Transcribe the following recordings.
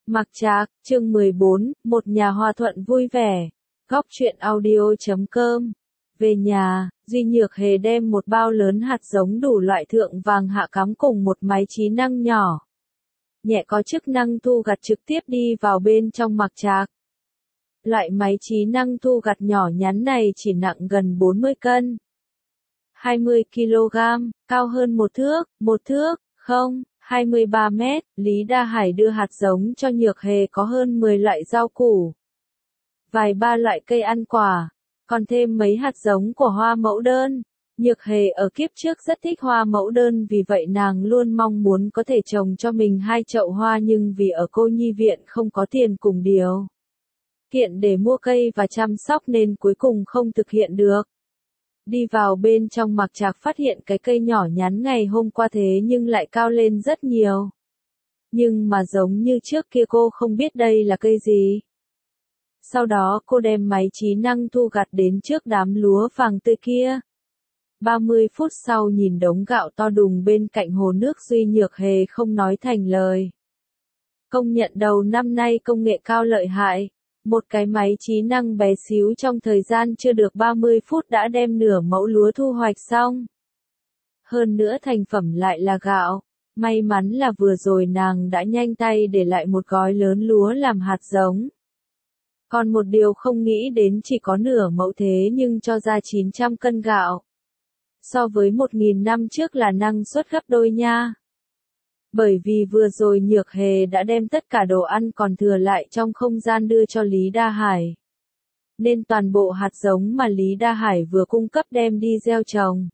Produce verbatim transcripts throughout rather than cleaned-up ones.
Mặc Trạc, chương mười bốn, một nhà hòa thuận vui vẻ. Góc truyện audio chấm com. Về nhà, Duy Nhược Hề đem một bao lớn hạt giống đủ loại thượng vàng hạ cám cùng một máy trí năng nhỏ nhẹ có chức năng thu gặt trực tiếp đi vào bên trong Mặc Trạc. Loại máy trí năng thu gặt nhỏ nhắn này chỉ nặng gần bốn mươi cân. hai mươi ki lô gam, cao hơn một thước, một thước, không. hai mươi ba mét, Lý Đa Hải đưa hạt giống cho Nhược Hề có hơn mười loại rau củ, vài ba loại cây ăn quả, còn thêm mấy hạt giống của hoa mẫu đơn. Nhược Hề ở kiếp trước rất thích hoa mẫu đơn, vì vậy nàng luôn mong muốn có thể trồng cho mình hai chậu hoa, nhưng vì ở cô nhi viện không có tiền cùng điều kiện để mua cây và chăm sóc nên cuối cùng không thực hiện được. Đi vào bên trong Mặc Trạc phát hiện cái cây nhỏ nhắn ngày hôm qua thế nhưng lại cao lên rất nhiều. Nhưng mà giống như trước kia cô không biết đây là cây gì. Sau đó cô đem máy trí năng thu gặt đến trước đám lúa vàng tươi kia. ba mươi phút sau nhìn đống gạo to đùng bên cạnh hồ nước, Duy Nhược Hề không nói thành lời. Công nhận đầu năm nay công nghệ cao lợi hại. Một cái máy trí năng bé xíu trong thời gian chưa được ba mươi phút đã đem nửa mẫu lúa thu hoạch xong. Hơn nữa thành phẩm lại là gạo. May mắn là vừa rồi nàng đã nhanh tay để lại một gói lớn lúa làm hạt giống. Còn một điều không nghĩ đến chỉ có nửa mẫu thế nhưng cho ra chín trăm cân gạo. So với một nghìn năm trước là năng suất gấp đôi nha. Bởi vì vừa rồi Nhược Hề đã đem tất cả đồ ăn còn thừa lại trong không gian đưa cho Lý Đa Hải. Nên toàn bộ hạt giống mà Lý Đa Hải vừa cung cấp đem đi gieo trồng.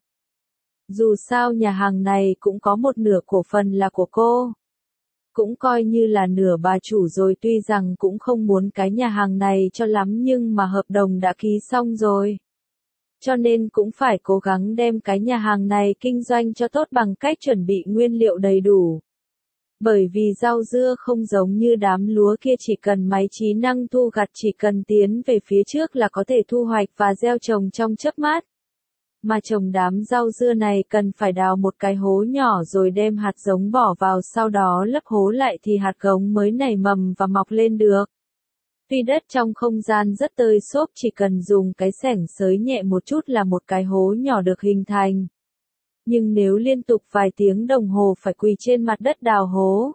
Dù sao nhà hàng này cũng có một nửa cổ phần là của cô. Cũng coi như là nửa bà chủ rồi, tuy rằng cũng không muốn cái nhà hàng này cho lắm nhưng mà hợp đồng đã ký xong rồi. Cho nên cũng phải cố gắng đem cái nhà hàng này kinh doanh cho tốt bằng cách chuẩn bị nguyên liệu đầy đủ. Bởi vì rau dưa không giống như đám lúa kia chỉ cần máy trí năng thu gặt, chỉ cần tiến về phía trước là có thể thu hoạch và gieo trồng trong chớp mắt. Mà trồng đám rau dưa này cần phải đào một cái hố nhỏ rồi đem hạt giống bỏ vào, sau đó lấp hố lại thì hạt giống mới nảy mầm và mọc lên được. Tuy đất trong không gian rất tơi xốp, chỉ cần dùng cái xẻng xới nhẹ một chút là một cái hố nhỏ được hình thành. Nhưng nếu liên tục vài tiếng đồng hồ phải quỳ trên mặt đất đào hố,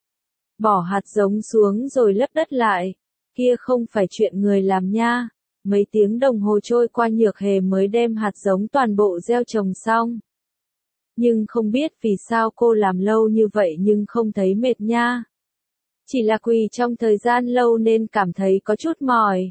bỏ hạt giống xuống rồi lấp đất lại, kia không phải chuyện người làm nha. Mấy tiếng đồng hồ trôi qua Nhược Hề mới đem hạt giống toàn bộ gieo trồng xong. Nhưng không biết vì sao cô làm lâu như vậy nhưng không thấy mệt nha. Chỉ là quỳ trong thời gian lâu nên cảm thấy có chút mỏi.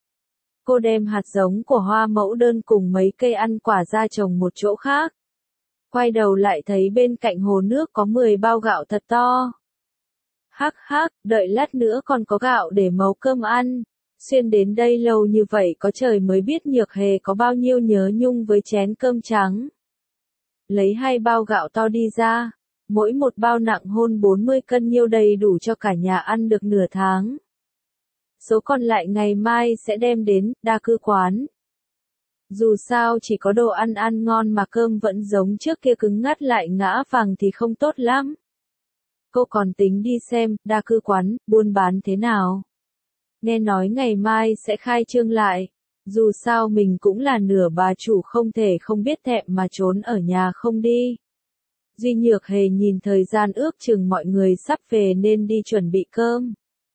Cô đem hạt giống của hoa mẫu đơn cùng mấy cây ăn quả ra trồng một chỗ khác. Quay đầu lại thấy bên cạnh hồ nước có mười bao gạo thật to. Hắc hắc, đợi lát nữa còn có gạo để nấu cơm ăn. Xuyên đến đây lâu như vậy có trời mới biết Nhược Hề có bao nhiêu nhớ nhung với chén cơm trắng. Lấy hai bao gạo to đi ra. Mỗi một bao nặng hơn bốn mươi cân, nhiêu đầy đủ cho cả nhà ăn được nửa tháng. Số còn lại ngày mai sẽ đem đến đa cư quán. Dù sao chỉ có đồ ăn ăn ngon mà cơm vẫn giống trước kia cứng ngắt lại ngã vàng thì không tốt lắm. Cô còn tính đi xem đa cư quán buôn bán thế nào. Nghe nói ngày mai sẽ khai trương lại. Dù sao mình cũng là nửa bà chủ, không thể không biết thẹn mà trốn ở nhà không đi. Duy Nhược Hề nhìn thời gian ước chừng mọi người sắp về nên đi chuẩn bị cơm.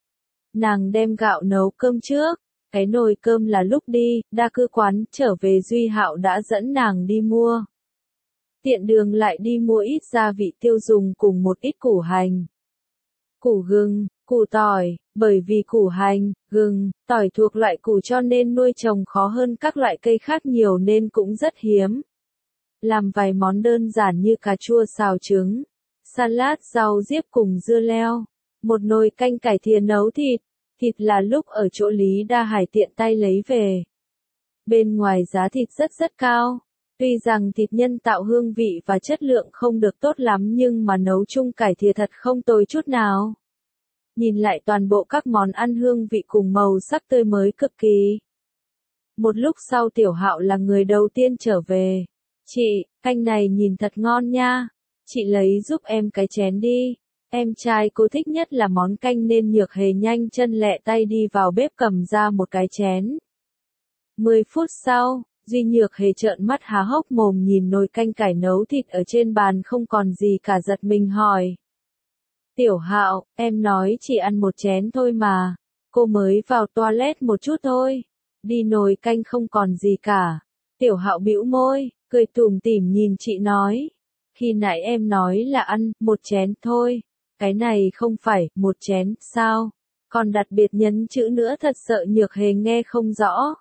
Nàng đem gạo nấu cơm trước, cái nồi cơm là lúc đi đa cư quán trở về Duy Hạo đã dẫn nàng đi mua. Tiện đường lại đi mua ít gia vị tiêu dùng cùng một ít củ hành, củ gừng, củ tỏi, bởi vì củ hành, gừng, tỏi thuộc loại củ cho nên nuôi trồng khó hơn các loại cây khác nhiều nên cũng rất hiếm. Làm vài món đơn giản như cà chua xào trứng, salad rau diếp cùng dưa leo, một nồi canh cải thìa nấu thịt, thịt là lúc ở chỗ Lý Đa Hải tiện tay lấy về. Bên ngoài giá thịt rất rất cao, tuy rằng thịt nhân tạo hương vị và chất lượng không được tốt lắm nhưng mà nấu chung cải thìa thật không tồi chút nào. Nhìn lại toàn bộ các món ăn hương vị cùng màu sắc tươi mới cực kỳ. Một lúc sau Tiểu Hạo là người đầu tiên trở về. Chị, canh này nhìn thật ngon nha. Chị lấy giúp em cái chén đi. Em trai cô thích nhất là món canh nên Nhược Hề nhanh chân lẹ tay đi vào bếp cầm ra một cái chén. Mười phút sau, Duy Nhược Hề trợn mắt há hốc mồm nhìn nồi canh cải nấu thịt ở trên bàn không còn gì cả, giật mình hỏi. Tiểu Hạo, em nói chỉ ăn một chén thôi mà. Cô mới vào toilet một chút thôi. Đi nồi canh không còn gì cả. Tiểu Hạo bĩu môi, cười tủm tỉm nhìn chị nói. Khi nãy em nói là ăn một chén thôi. Cái này không phải một chén, sao? Còn đặc biệt nhấn chữ nữa, thật sợ Nhược Hề nghe không rõ.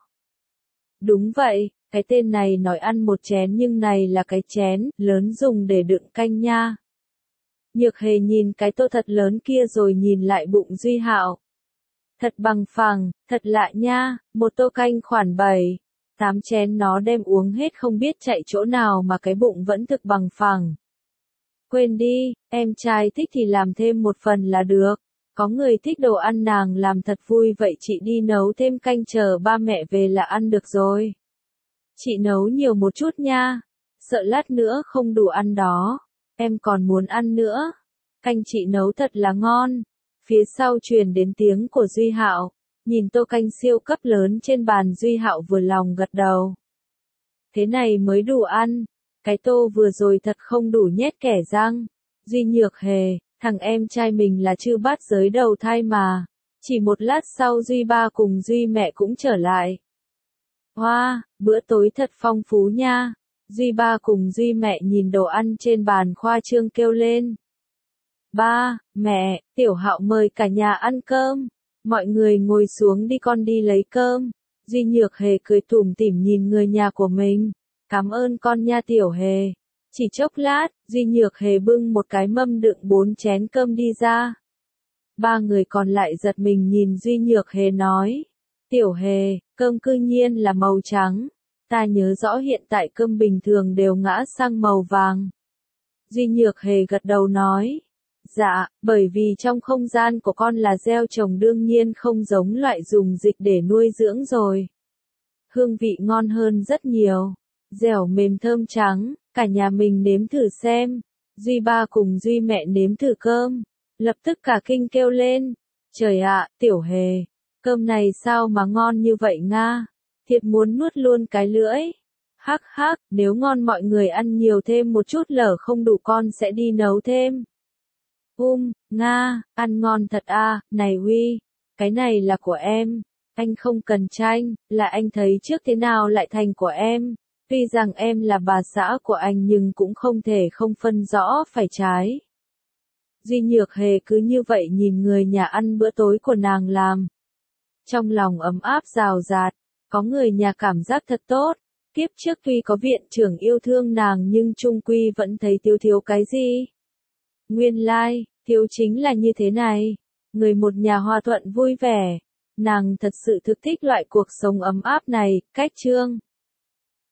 Đúng vậy, cái tên này nói ăn một chén nhưng này là cái chén lớn dùng để đựng canh nha. Nhược Hề nhìn cái tô thật lớn kia rồi nhìn lại bụng Duy Hạo. Thật bằng phẳng, thật lạ nha, một tô canh khoảng bảy, tám chén nó đem uống hết không biết chạy chỗ nào mà cái bụng vẫn thực bằng phẳng. Quên đi, em trai thích thì làm thêm một phần là được. Có người thích đồ ăn nàng làm thật vui, vậy chị đi nấu thêm canh chờ ba mẹ về là ăn được rồi. Chị nấu nhiều một chút nha, sợ lát nữa không đủ ăn đó. Em còn muốn ăn nữa. Canh chị nấu thật là ngon. Phía sau truyền đến tiếng của Duy Hạo. Nhìn tô canh siêu cấp lớn trên bàn, Duy Hạo vừa lòng gật đầu. Thế này mới đủ ăn. Cái tô vừa rồi thật không đủ nhét kẻ răng. Duy Nhược Hề, thằng em trai mình là chư bát giới đầu thai mà. Chỉ một lát sau Duy ba cùng Duy mẹ cũng trở lại. Hoa, wow, bữa tối thật phong phú nha. Duy ba cùng Duy mẹ nhìn đồ ăn trên bàn khoa trương kêu lên. Ba, mẹ, Tiểu Hạo mời cả nhà ăn cơm. Mọi người ngồi xuống đi, con đi lấy cơm. Duy Nhược Hề cười tủm tỉm nhìn người nhà của mình. Cảm ơn con nha Tiểu Hề. Chỉ chốc lát, Duy Nhược Hề bưng một cái mâm đựng bốn chén cơm đi ra. Ba người còn lại giật mình nhìn Duy Nhược Hề nói. Tiểu Hề, cơm cư nhiên là màu trắng. Ta nhớ rõ hiện tại cơm bình thường đều ngã sang màu vàng. Duy Nhược Hề gật đầu nói. Dạ, bởi vì trong không gian của con là gieo trồng, đương nhiên không giống loại dùng dịch để nuôi dưỡng rồi. Hương vị ngon hơn rất nhiều. Dẻo mềm thơm trắng, cả nhà mình nếm thử xem. Duy ba cùng Duy mẹ nếm thử cơm. Lập tức cả kinh kêu lên. Trời ạ, Tiểu Hề, cơm này sao mà ngon như vậy nga? Thiệt muốn nuốt luôn cái lưỡi. Hắc hắc, nếu ngon mọi người ăn nhiều thêm một chút, lỡ không đủ con sẽ đi nấu thêm. Um, nga, ăn ngon thật à, này Huy, cái này là của em. Anh không cần tranh, là anh thấy trước thế nào lại thành của em. Tuy rằng em là bà xã của anh nhưng cũng không thể không phân rõ phải trái. Duy Nhược Hề cứ như vậy nhìn người nhà ăn bữa tối của nàng làm. Trong lòng ấm áp rào rạt, có người nhà cảm giác thật tốt. Kiếp trước tuy có viện trưởng yêu thương nàng nhưng chung quy vẫn thấy thiếu thiếu cái gì. Nguyên lai, like, thiếu chính là như thế này. Người một nhà hòa thuận vui vẻ. Nàng thật sự thực thích loại cuộc sống ấm áp này. Cách chương